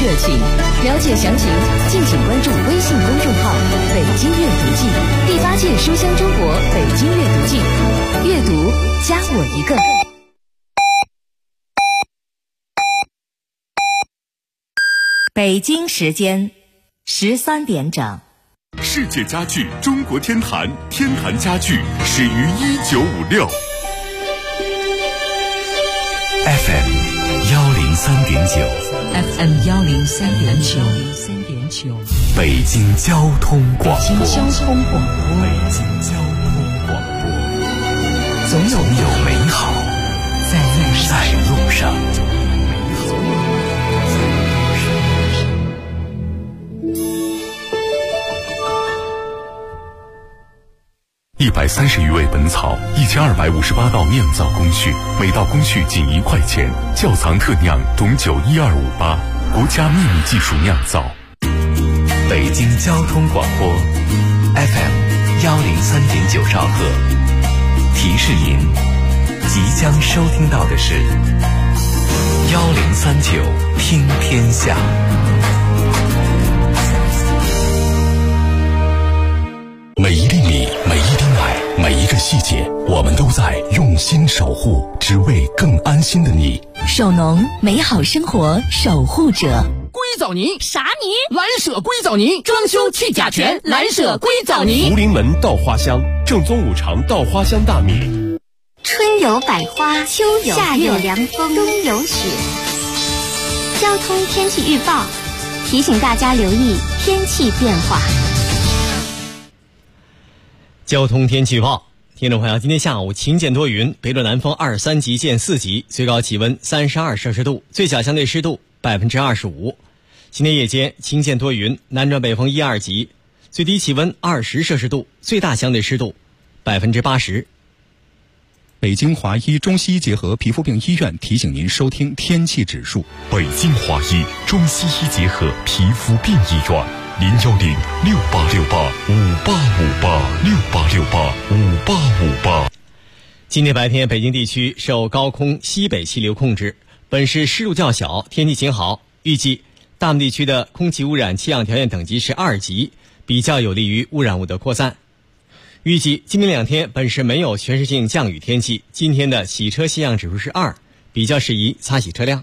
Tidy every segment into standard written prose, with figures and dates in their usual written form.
热情。了解详情，敬请关注微信公众号“北京阅读季”，第8届书香中国北京阅读季，阅读加我一个。北京时间13点整。 世界家具中国天坛，天坛家具始于1956。FM 103.9，FM 103.9， 北京交通广播， 北京交通广播， 北京交通广播， 总有美好在路上。130余味本草，1258道酿造工序，每道工序仅1块钱。窖藏特酿董酒12588，国家秘密技术酿造。北京交通广播 FM 103.9兆赫，提示您即将收听到的是1039听天下。每一粒米，每一滴奶，每一个细节，我们都在用心守护，只为更安心的你。 手农美好生活守护者。 硅藻泥啥泥？ 蓝舍硅藻泥，装修去甲醛，蓝舍硅藻泥。 福临门稻花香，正宗5常稻花香大米。 春有百花，秋有夏有凉风，冬有雪。交通天气预报提醒大家留意天气变化。 交通天气预报，听众朋友，今天下午晴见多云，北转南风23级见4级，最高气温32摄氏度，最小相对湿度25%。今天夜间晴见多云，南转北风1、2级，最低气温20摄氏度，最大相对湿度80%。 北京华医中西医结合皮肤病医院提醒您收听天气指数。 北京华医中西医结合皮肤病医院，0106868585858，68685858。 今天白天，北京地区受高空西北气流控制，本市湿度较小，天气晴好。预计大部分地区的空气污染气象条件等级是2级，比较有利于污染物的扩散。预计今明2天，本市没有全市性降雨天气。今天的洗车气象指数是2，比较适宜擦洗车辆。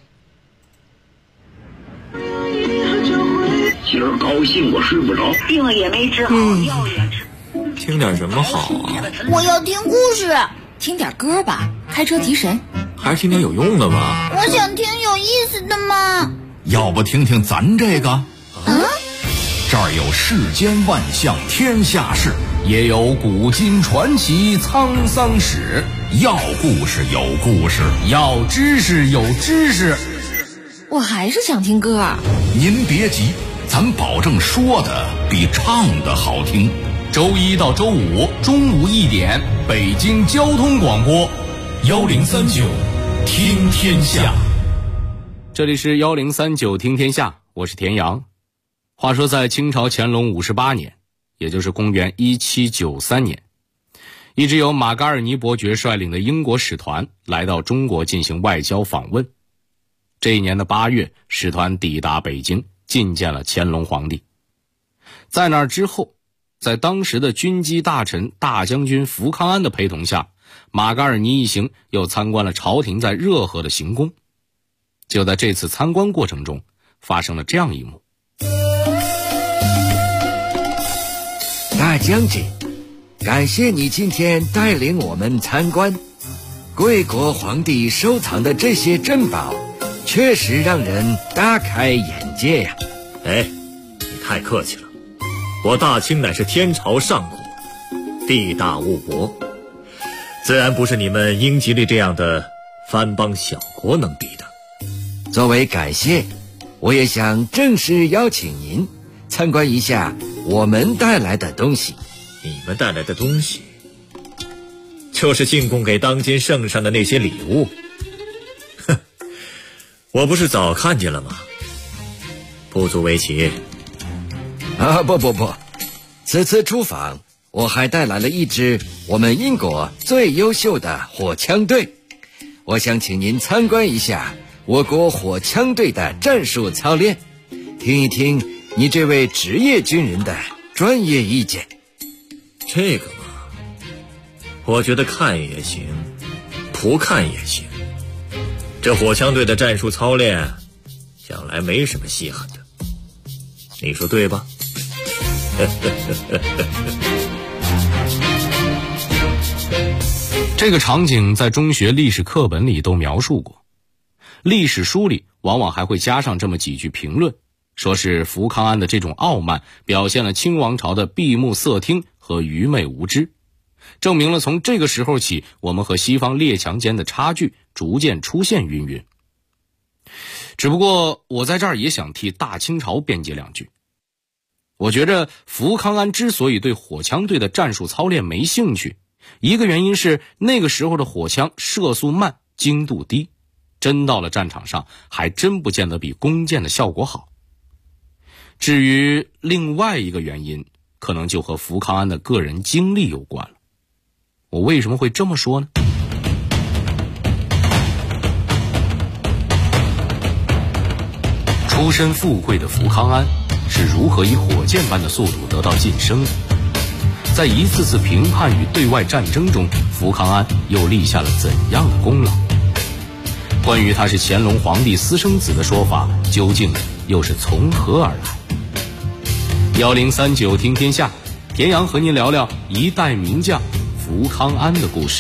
今儿高兴我睡不着， 病了也没治好，药也吃。 听点什么好啊？ 我要听故事。 听点歌吧，开车提神。 还是听点有用的吧。 我想听有意思的嘛。 要不听听咱这个？这儿有世间万象天下事，也有古今传奇沧桑史。要故事有故事，要知识有知识。 我还是想听歌。 您别急，咱保证说的比唱的好听。周1到周5中午1点，北京交通广播1039听天下。 这里是1039听天下，我是田阳。话说在清朝乾隆58年，也就是公元1793年，一支由马嘎尔尼伯爵率领的英国使团来到中国进行外交访问。这一年的8月，使团抵达北京，觐见了乾隆皇帝。在那之后，在当时的军机大臣大将军福康安的陪同下，马嘎尔尼一行又参观了朝廷在热河的行宫。就在这次参观过程中，发生了这样一幕。 大将军，感谢你今天带领我们参观。贵国皇帝收藏的这些珍宝，确实让人大开眼界呀。 哎，你太客气了。我大清乃是天朝上国，地大物博，自然不是你们英吉利这样的藩邦小国能比的。 作为感谢，我也想正式邀请您参观一下我们带来的东西。 你们带来的东西，就是进贡给当今圣上的那些礼物。哼，我不是早看见了吗？不足为奇。 不，此次出访，我还带来了一支我们英国最优秀的火枪队。我想请您参观一下我国火枪队的战术操练， 听一听你这位职业军人的专业意见。 这个嘛，我觉得看也行，不看也行。这火枪队的战术操练想来没什么稀罕的，你说对吧？ 这个场景在中学历史课本里都描述过，历史书里往往还会加上这么几句评论，说是福康安的这种傲慢表现了清王朝的闭目塞听和愚昧无知，证明了从这个时候起，我们和西方列强间的差距逐渐出现云云。只不过我在这儿也想替大清朝辩解两句。我觉着福康安之所以对火枪队的战术操练没兴趣，一个原因是那个时候的火枪射速慢，精度低，真到了战场上还真不见得比弓箭的效果好。至于另外一个原因，可能就和福康安的个人经历有关了。我为什么会这么说呢？出身富贵的福康安是如何以火箭般的速度得到晋升的？在一次次评判与对外战争中，福康安又立下了怎样的功劳？关于他是乾隆皇帝私生子的说法，究竟又是从何而来？1039听天下，田阳和您聊聊一代名将福康安的故事。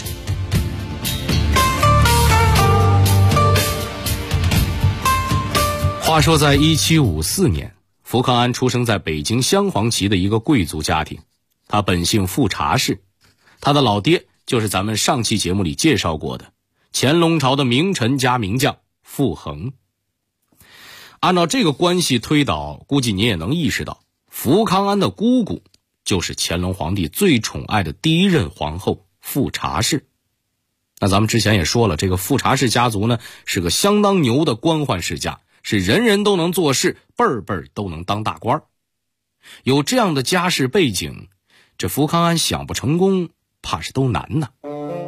话说在1754年，福康安出生在北京镶黄旗的一个贵族家庭，他本姓富察氏，他的老爹就是咱们上期节目里介绍过的乾隆朝的名臣加名将傅恒。按照这个关系推导，估计你也能意识到，福康安的姑姑就是乾隆皇帝最宠爱的第一任皇后富察氏。那咱们之前也说了，这个富察氏家族呢是个相当牛的官宦世家，是人人都能做事，辈辈都能当大官。有这样的家世背景，这福康安想不成功，怕是都难呐。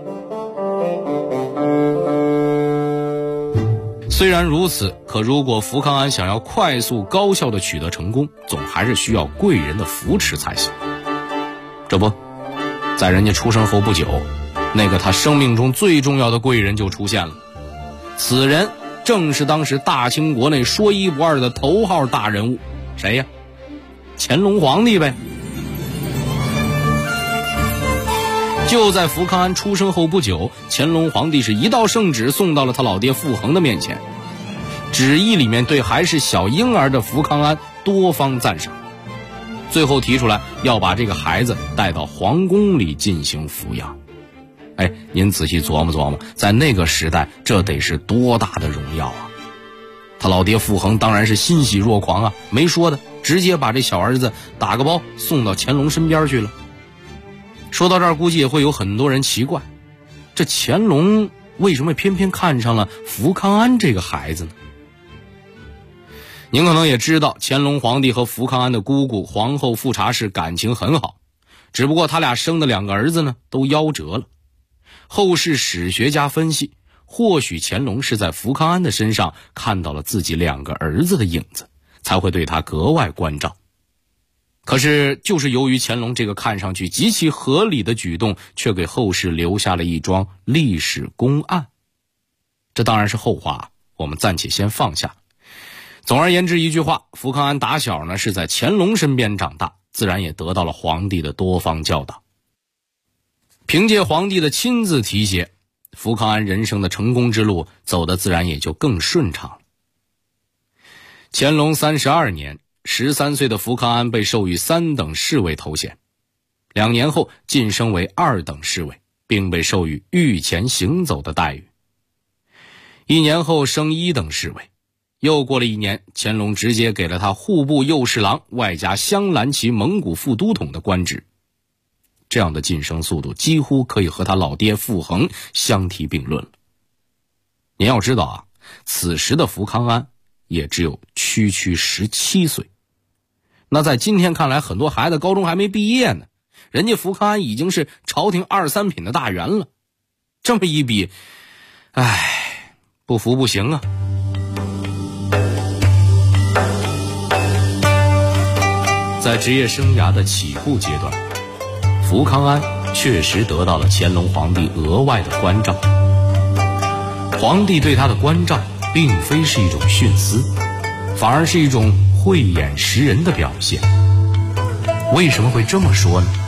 虽然如此，可如果福康安想要快速高效地取得成功，总还是需要贵人的扶持才行。这不，在人家出生后不久，那个他生命中最重要的贵人就出现了。此人正是当时大清国内说一不二的头号大人物，谁呀？乾隆皇帝呗。就在福康安出生后不久，乾隆皇帝是一道圣旨送到了他老爹傅恒的面前，旨意里面对还是小婴儿的福康安多方赞赏，最后提出来要把这个孩子带到皇宫里进行抚养。哎，您仔细琢磨琢磨，在那个时代，这得是多大的荣耀啊！他老爹傅恒当然是欣喜若狂啊，没说的，直接把这小儿子打个包送到乾隆身边去了。说到这儿，估计也会有很多人奇怪，这乾隆为什么偏偏看上了福康安这个孩子呢？您可能也知道，乾隆皇帝和福康安的姑姑皇后富察氏感情很好，只不过他俩生的2个儿子呢都夭折了。后世史学家分析，或许乾隆是在福康安的身上看到了自己2个儿子的影子，才会对他格外关照。可是就是由于乾隆这个看上去极其合理的举动，却给后世留下了一桩历史公案。这当然是后话，我们暂且先放下。总而言之一句话，福康安打小呢是在乾隆身边长大，自然也得到了皇帝的多方教导。凭借皇帝的亲自提携，福康安人生的成功之路走得自然也就更顺畅了。乾隆32年，13岁的福康安被授予3等侍卫头衔，2年后晋升为2等侍卫，并被授予御前行走的待遇。1年后升1等侍卫，又过了1年，乾隆直接给了他户部右侍郎外加镶蓝旗蒙古副都统的官职。这样的晋升速度几乎可以和他老爹傅恒相提并论了。您要知道啊，此时的福康安也只有区17岁。那在今天看来，很多孩子高中还没毕业呢，人家福康安已经是朝廷2、3品的大员了。这么一比，不服不行啊。 在职业生涯的起步阶段，福康安确实得到了乾隆皇帝额外的关照。皇帝对他的关照并非是一种徇私，反而是一种慧眼识人的表现。为什么会这么说呢？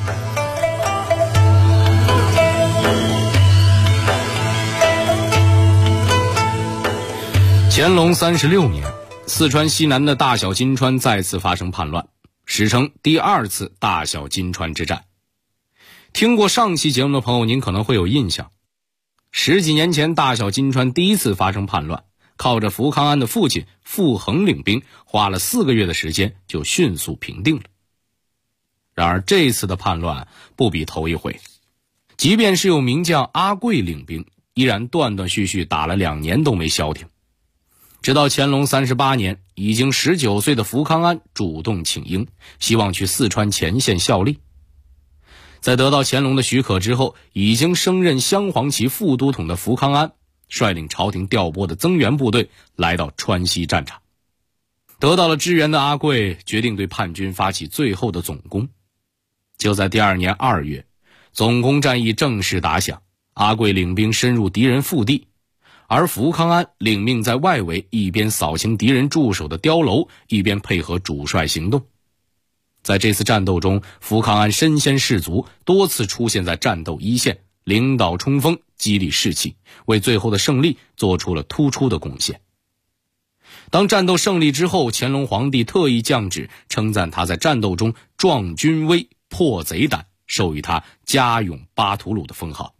乾隆36年，四川西南的大小金川再次发生叛乱，史称第二次大小金川之战。听过上期节目的朋友，您可能会有印象，10几年前大小金川第一次发生叛乱，靠着福康安的父亲傅恒领兵，花了4个月的时间就迅速平定了。然而这次的叛乱不比头一回，即便是有名将阿贵领兵，依然断断续续打了2年都没消停。直到乾隆38年，已经19岁的福康安主动请缨，希望去四川前线效力。在得到乾隆的许可之后，已经升任镶黄旗副都统的福康安率领朝廷调拨的增援部队来到川西战场。得到了支援的阿贵决定对叛军发起最后的总攻。就在第2年2月，总攻战役正式打响，阿贵领兵深入敌人腹地，而福康安领命在外围一边扫清敌人驻守的碉楼，一边配合主帅行动。在这次战斗中，福康安身先士卒，多次出现在战斗一线，领导冲锋，激励士气，为最后的胜利做出了突出的贡献。当战斗胜利之后，乾隆皇帝特意降旨称赞他在战斗中壮军威，破贼胆，授予他嘉勇巴图鲁的封号。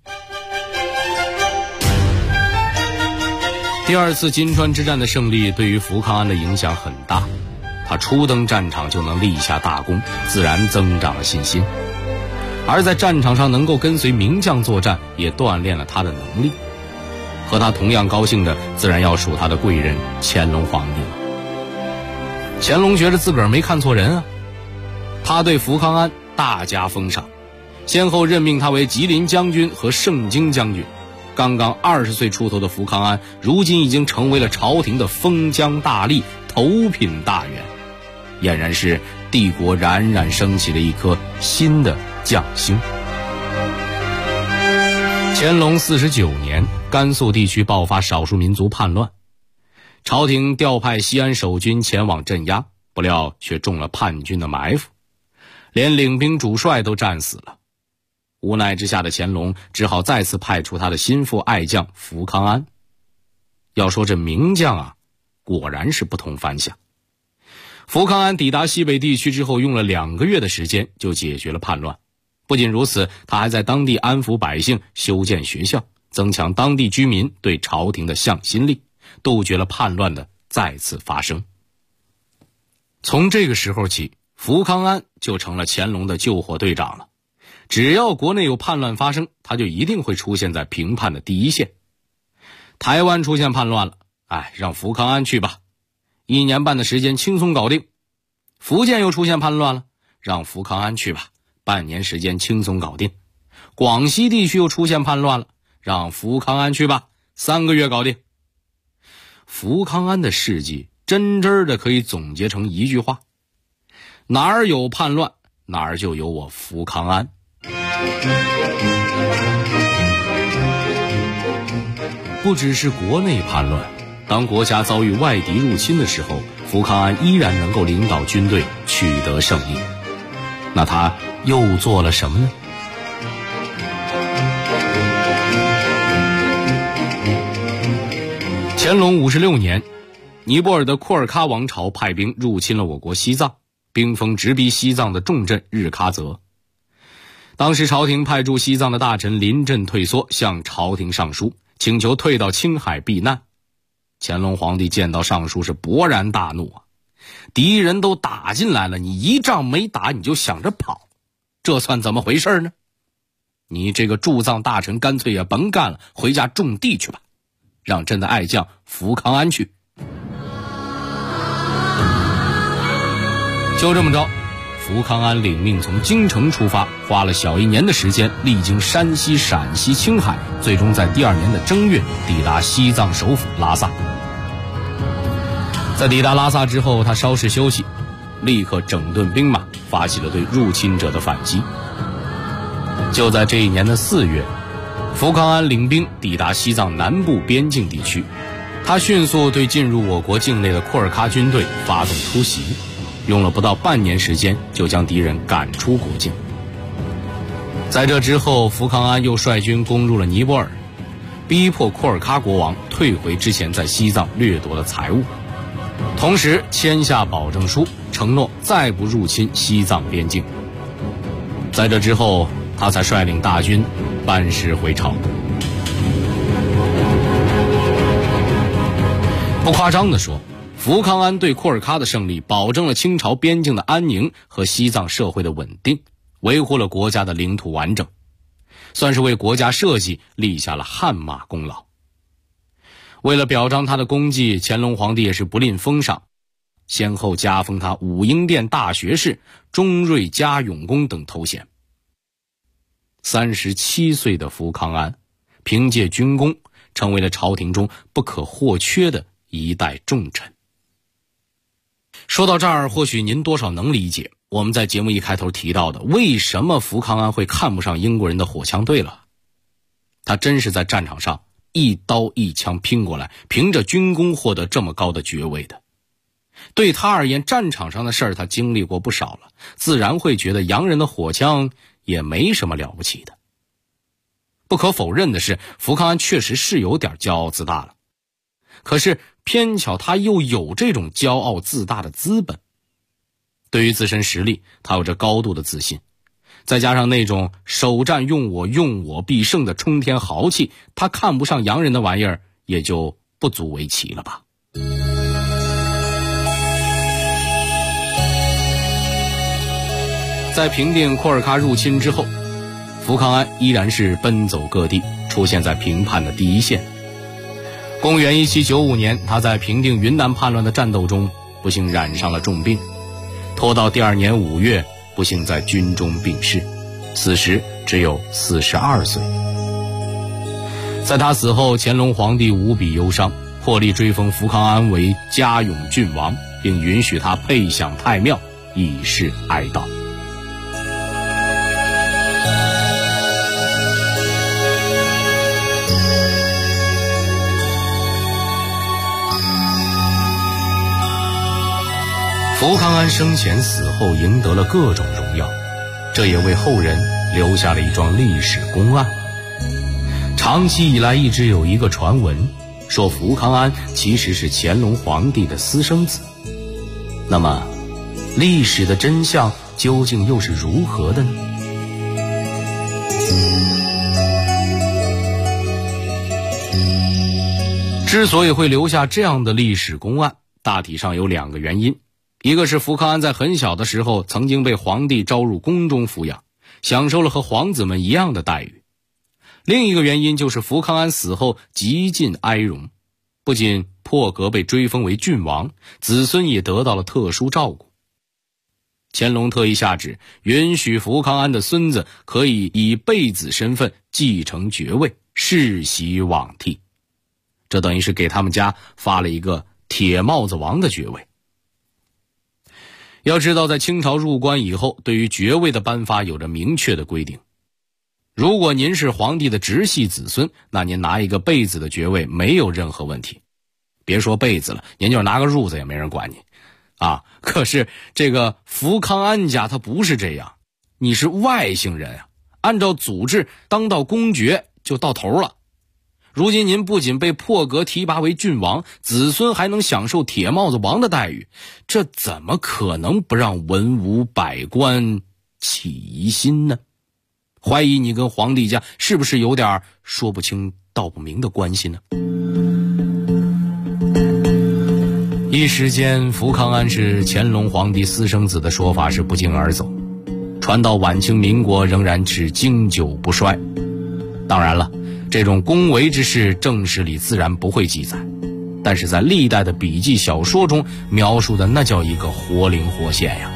第二次金川之战的胜利对于福康安的影响很大，他初登战场就能立下大功，自然增长了信心。而在战场上能够跟随名将作战，也锻炼了他的能力。和他同样高兴的，自然要数他的贵人乾隆皇帝了。乾隆觉得自个儿没看错人啊，他对福康安大加封赏，先后任命他为吉林将军和盛京将军。刚刚20岁出头的福康安，如今已经成为了朝廷的封疆大吏、头品大员，俨然是帝国冉冉升起了一颗新的将星。乾隆49年，甘肃地区爆发少数民族叛乱，朝廷调派西安守军前往镇压，不料却中了叛军的埋伏，连领兵主帅都战死了。无奈之下的乾隆只好再次派出他的心腹爱将福康安。要说这名将啊，果然是不同凡响。福康安抵达西北地区之后，用了2个月的时间就解决了叛乱。不仅如此，他还在当地安抚百姓，修建学校，增强当地居民对朝廷的向心力，杜绝了叛乱的再次发生。从这个时候起，福康安就成了乾隆的救火队长了。只要国内有叛乱发生，他就一定会出现在平叛的第一线。台湾出现叛乱了，让福康安去吧，1年半的时间轻松搞定。福建又出现叛乱了，让福康安去吧，半年时间轻松搞定。广西地区又出现叛乱了，让福康安去吧，3个月搞定。福康安的事迹真的可以总结成一句话：哪儿有叛乱，哪儿就有我福康安。不只是国内叛乱，当国家遭遇外敌入侵的时候，福康安依然能够领导军队取得胜利。那他又做了什么呢？乾隆56年，尼泊尔的库尔喀王朝派兵入侵了我国西藏，兵锋直逼西藏的重镇日喀则。当时朝廷派驻西藏的大臣临阵退缩，向朝廷上书，请求退到青海避难。乾隆皇帝见到上书是勃然大怒啊！敌人都打进来了，你一仗没打你就想着跑，这算怎么回事呢？你这个驻藏大臣干脆也甭干了，回家种地去吧，让朕的爱将福康安去。就这么着，福康安领命从京城出发，花了小1年的时间，历经山西、陕西、青海，最终在第2年的正月抵达西藏首府拉萨。在抵达拉萨之后，他稍事休息， 立刻整顿兵马，发起了对入侵者的反击。就在这一年的4月，福康安领兵抵达西藏南部边境地区，他迅速对进入我国境内的库尔喀军队发动突袭，用了不到半年时间就将敌人赶出国境。在这之后，福康安又率军攻入了尼泊尔，逼迫库尔喀国王退回之前在西藏掠夺的财物，同时签下保证书，承诺再不入侵西藏边境。在这之后，他才率领大军班师回朝。不夸张地说，福康安对库尔喀的胜利保证了清朝边境的安宁和西藏社会的稳定，维护了国家的领土完整，算是为国家社稷立下了汗马功劳。为了表彰他的功绩，乾隆皇帝也是不吝封赏，先后加封他武英殿大学士、中瑞嘉永公等头衔。37岁的福康安凭借军功成为了朝廷中不可或缺的一代重臣。说到这儿，或许您多少能理解我们在节目一开头提到的为什么福康安会看不上英国人的火枪队了。他真是在战场上一刀一枪拼过来，凭着军功获得这么高的爵位的。对他而言，战场上的事儿他经历过不少了，自然会觉得洋人的火枪也没什么了不起的。不可否认的是，福康安确实是有点骄傲自大了，可是偏巧他又有这种骄傲自大的资本。对于自身实力，他有着高度的自信，再加上那种首战用我必胜的冲天豪气，他看不上洋人的玩意儿也就不足为奇了吧。在平定库尔喀入侵之后，福康安依然是奔走各地，出现在平叛的第一线。公元1795年，他在平定云南叛乱的战斗中不幸染上了重病，拖到第2年5月，不幸在军中病逝，此时只有42岁。在他死后，乾隆皇帝无比忧伤，破例追封福康安为嘉永郡王，并允许他配享太庙，以示哀悼。福康安生前死后赢得了各种荣耀，这也为后人留下了一桩历史公案。长期以来一直有一个传闻，说福康安其实是乾隆皇帝的私生子。那么历史的真相究竟又是如何的呢？之所以会留下这样的历史公案，大体上有2个原因。一个是福康安在很小的时候曾经被皇帝招入宫中抚养，享受了和皇子们一样的待遇。另一个原因就是福康安死后极尽哀荣，不仅破格被追封为郡王，子孙也得到了特殊照顾。乾隆特意下旨，允许福康安的孙子可以以辈子身份继承爵位，世袭罔替。这等于是给他们家发了一个铁帽子王的爵位。要知道，在清朝入关以后，对于爵位的颁发有着明确的规定。如果您是皇帝的直系子孙，那您拿一个辈子的爵位没有任何问题。别说辈子了，您就拿个褥子也没人管你啊。可是这个福康安家他不是这样，你是外姓人啊，按照祖制当到公爵就到头了。如今您不仅被破格提拔为郡王，子孙还能享受铁帽子王的待遇，这怎么可能不让文武百官起疑心呢？怀疑你跟皇帝家是不是有点说不清道不明的关系呢？一时间，福康安是乾隆皇帝私生子的说法是不胫而走，传到晚清民国仍然是经久不衰。当然了，这种恭维之事正史里自然不会记载，但是在历代的笔记小说中描述的那叫一个活灵活现呀。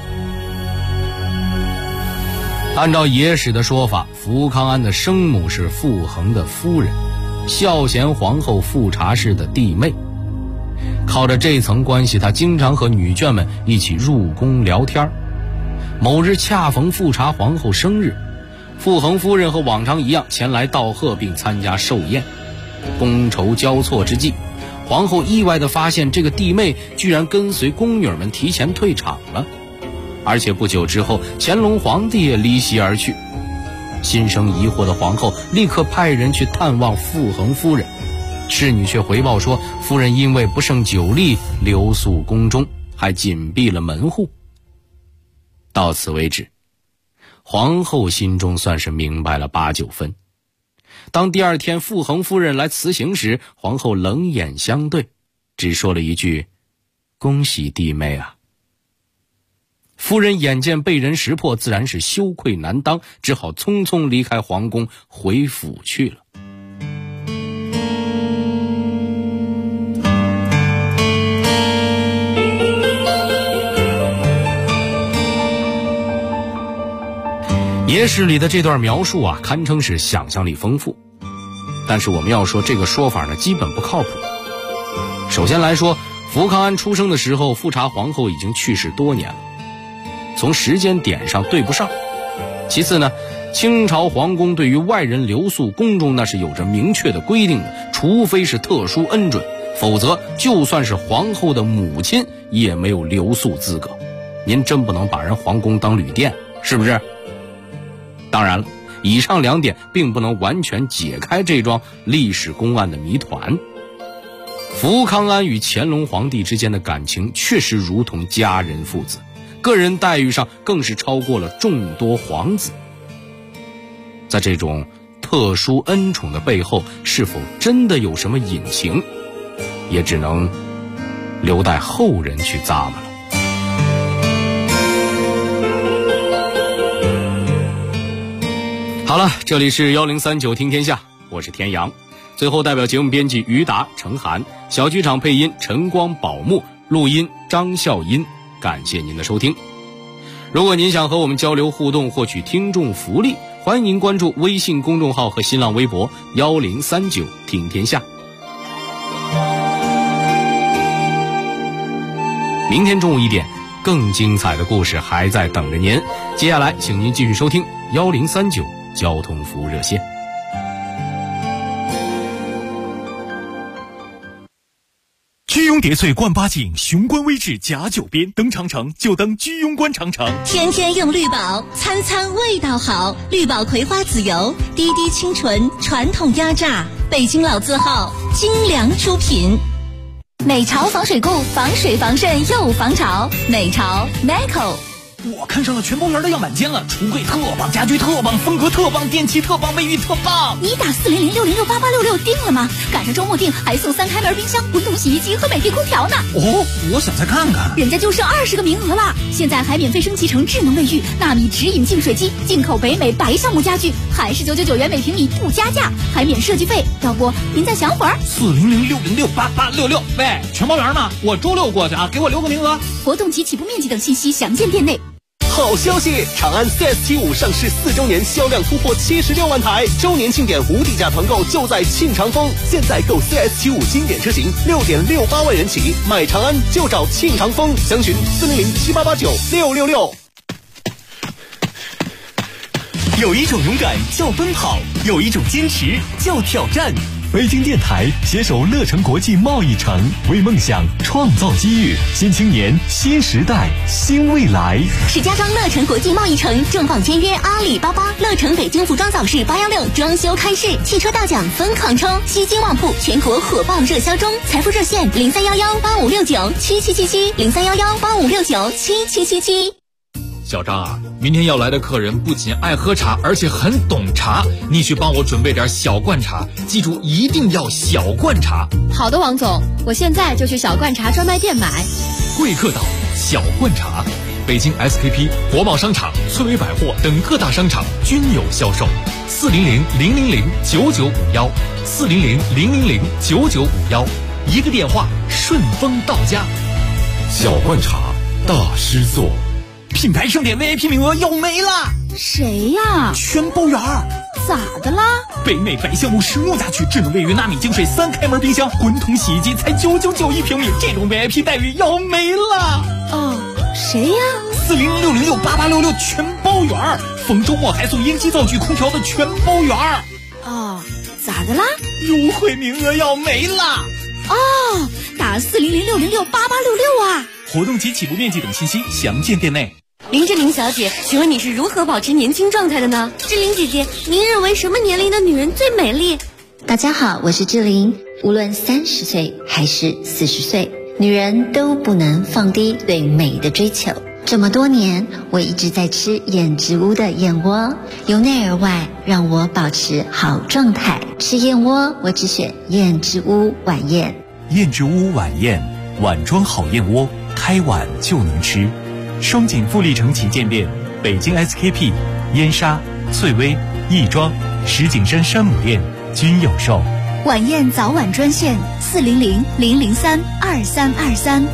按照野史的说法，福康安的生母是傅恒的夫人，孝贤皇后富察氏的弟妹。 靠着这层关系，他经常和女眷们一起入宫聊天。某日恰逢富察皇后生日，傅恒夫人和往常一样前来道贺并参加寿宴。觥筹交错之际，皇后意外地发现这个弟妹居然跟随宫女们提前退场了，而且不久之后乾隆皇帝也离席而去。心生疑惑的皇后立刻派人去探望傅恒夫人，侍女却回报说夫人因为不胜酒力留宿宫中，还紧闭了门户。到此为止，皇后心中算是明白了8、9分。当第二天傅恒夫人来辞行时，皇后冷眼相对，只说了一句：恭喜弟妹啊。夫人眼见被人识破，自然是羞愧难当，只好匆匆离开皇宫回府去了。野史里的这段描述啊，堪称是想象力丰富。但是我们要说这个说法呢，基本不靠谱。首先来说，福康安出生的时候，富察皇后已经去世多年了，从时间点上对不上。其次呢，清朝皇宫对于外人留宿宫中那是有着明确的规定的，除非是特殊恩准，否则就算是皇后的母亲也没有留宿资格。您真不能把人皇宫当旅店，是不是？当然了，以上2点并不能完全解开这桩历史公案的谜团。福康安与乾隆皇帝之间的感情确实如同家人父子，个人待遇上更是超过了众多皇子。在这种特殊恩宠的背后，是否真的有什么隐情，也只能留待后人去咂摸了。好了，这里是1039听天下，我是田阳。最后代表节目编辑于达、程涵，小剧场配音陈光、宝木，录音张笑音。感谢您的收听。如果您想和我们交流互动，获取听众福利，欢迎您关注微信公众号和新浪微博1039听天下。明天中午1点，更精彩的故事还在等着您。接下来请您继续收听1039交通服务热线。 居庸叠翠冠八景，雄关微志甲9边，登长城就登居庸关长城。 天天用绿宝，餐餐味道好。绿宝葵花籽油，滴滴清纯，传统压榨，北京老字号，精良出品。美潮防水固，防水防渗又防潮。美潮 Meco。 我看上了全包园的样板间了，橱柜特棒，家具特棒，风格特棒，电器特棒，卫浴特棒。 你打40060688866定了吗？赶上周末定还送3开门冰箱、滚筒洗衣机和美的空调呢。 哦，我想再看看。 人家就剩20个名额了，现在还免费升级成智能卫浴、纳米直饮净水机、进口北美白橡木家具，还是999元每平米不加价，还免设计费。要不您再想会儿 ？40060688866。喂，全包园呢？我周6过去啊，给我留个名额。 活动及起步面积等信息详见店内。 好消息！长安 CS75 上市4周年，销量突破76万台，周年庆典无底价团购就在庆长丰。现在购 CS75 经典车型6.68万元起，买长安就找庆长丰，详询40078896666。有一种勇敢叫奔跑，有一种坚持叫挑战。北京电台携手乐城国际贸易城，为梦想创造机遇，新青年、新时代、新未来。 石家庄乐城国际贸易城重磅签约阿里巴巴，乐城北京服装早市816装修开市，汽车大奖疯狂抽，西京旺铺全国火爆热销中，财富热线031185697777，031185697777。 小张啊，明天要来的客人不仅爱喝茶，而且很懂茶，你去帮我准备点小罐茶，记住一定要小罐茶。 好的，王总，我现在就去小罐茶专卖店买。 贵客岛小罐茶，北京 SKP、国贸商场、翠微百货等各大商场均有销售。400-000-9951，400-000-9951，一个电话顺丰到家。 小罐茶，大师做。 品牌盛典 VIP 名额要没了。 谁呀？ 全包园咋的啦？ 北美白橡木实木家具，智能卫浴纳米净水3开门冰箱，滚筒洗衣机才999一平米，这种 VIP 待遇要没了。 哦，谁呀 ？400668866全包圆，逢周末还送烟机灶具空调的全包圆。 哦，咋的啦？ 优惠名额要没了。 哦，打400668866啊！ 活动及起步面积等信息详见店内。 林志玲小姐，请问你是如何保持年轻状态的呢？ 志玲姐姐，您认为什么年龄的女人最美丽？ 大家好，我是志玲。无论30岁还是40岁，女人都不能放低对美的追求。这么多年，我一直在吃燕之屋的燕窝，由内而外让我保持好状态。吃燕窝，我只选燕之屋晚宴。 燕之屋晚宴，碗装好燕窝，开碗就能吃。双井富力城旗舰店、北京 SKP、燕莎、翠微、亦庄、石景山山姆店均有售。 晚宴早晚专线400-003-2323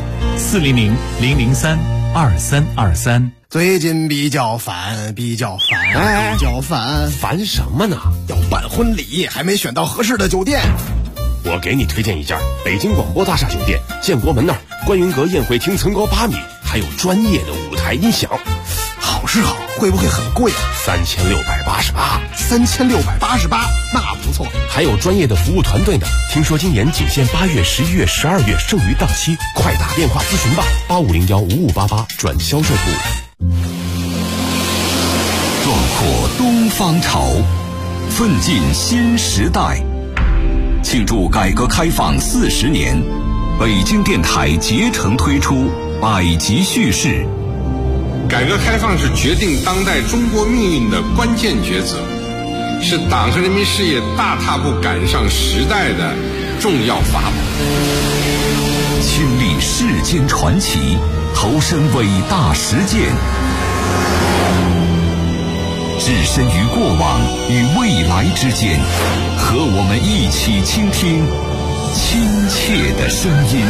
400-003-2323。 最近比较烦， 烦什么呢？ 要办婚礼，还没选到合适的酒店。 我给你推荐一家北京广播大厦酒店，建国门那儿，观云阁宴会厅层高8米，还有专业的舞台音响。 好是好，会不会很贵啊 ？3688。 3688，那不错。 还有专业的服务团队呢。听说今年仅限8月、11月、12月，剩余档期，快打电话咨询吧，85015588转销售部。 壮阔东方潮，奋进新时代。庆祝改革开放40年，北京电台竭诚推出百集叙事。 改革开放是决定当代中国命运的关键抉择，是党和人民事业大踏步赶上时代的重要法宝。 亲历世间传奇，投身伟大实践，置身于过往与未来之间，和我们一起倾听亲切的声音。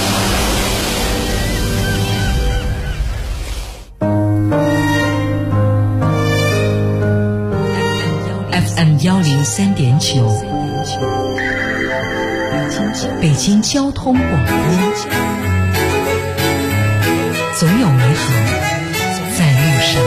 FM 103.9，北京交通广播，总有美好在路上。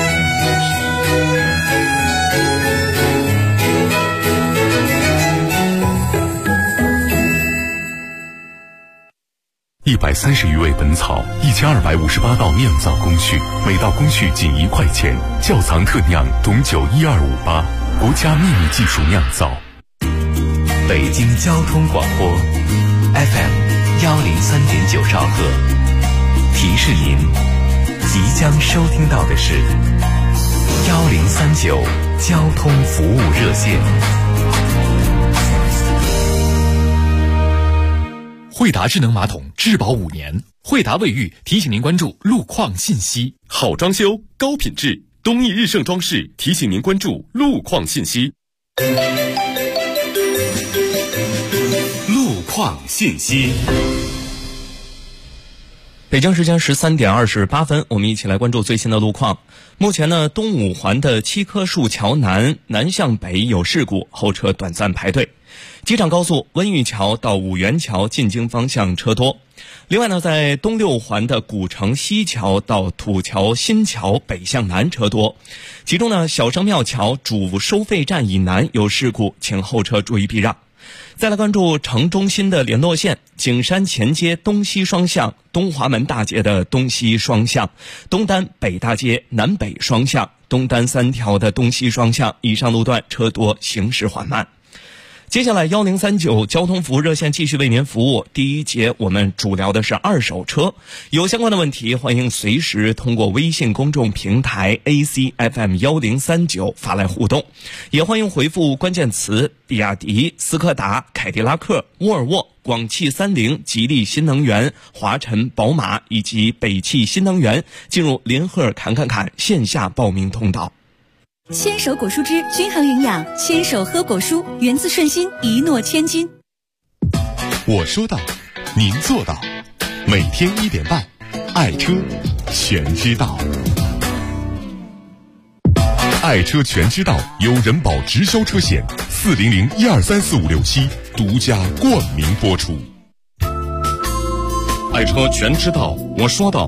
130余味本草，1258道酿造工序，每道工序仅1块钱。窖藏特酿董酒12588，国家秘密技术酿造。 北京交通广播 FM 103.9兆赫，提示您即将收听到的是1039交通服务热线。 惠达智能马桶质保5年，惠达卫浴提醒您关注路况信息。 好装修，高品质，东义日盛装饰提醒您关注路况信息。路况信息。 北京时间13点28分，我们一起来关注最新的路况。目前呢，东五环的7棵树桥南向北有事故，后车短暂排队。机场高速温榆桥到五元桥进京方向车多。另外呢，在东六环的古城西桥到土桥新桥北向南车多。其中呢，小生庙桥主收费站以南有事故，请后车注意避让。再来关注城中心的联络线，景山前街东西双向、东华门大街的东西双向、东单北大街南北双向、东单3条的东西双向以上路段车多，行驶缓慢。接下来1039交通服务热线继续为您服务。第一节我们主聊的是二手车，有相关的问题欢迎随时通过微信公众平台 ACFM 1039发来互动，也欢迎回复关键词比亚迪、斯柯达、凯迪拉克、沃尔沃、广汽30、吉利新能源、华晨宝马以及北汽新能源，进入联合侃线下报名通道。 牵手果蔬汁均衡营养，牵手喝果蔬，源自顺心，一诺千金。 我说到，您做到，每天1点半，爱车全知道。 爱车全知道由人保直销车险400123456独家冠名播出。 爱车全知道，我说到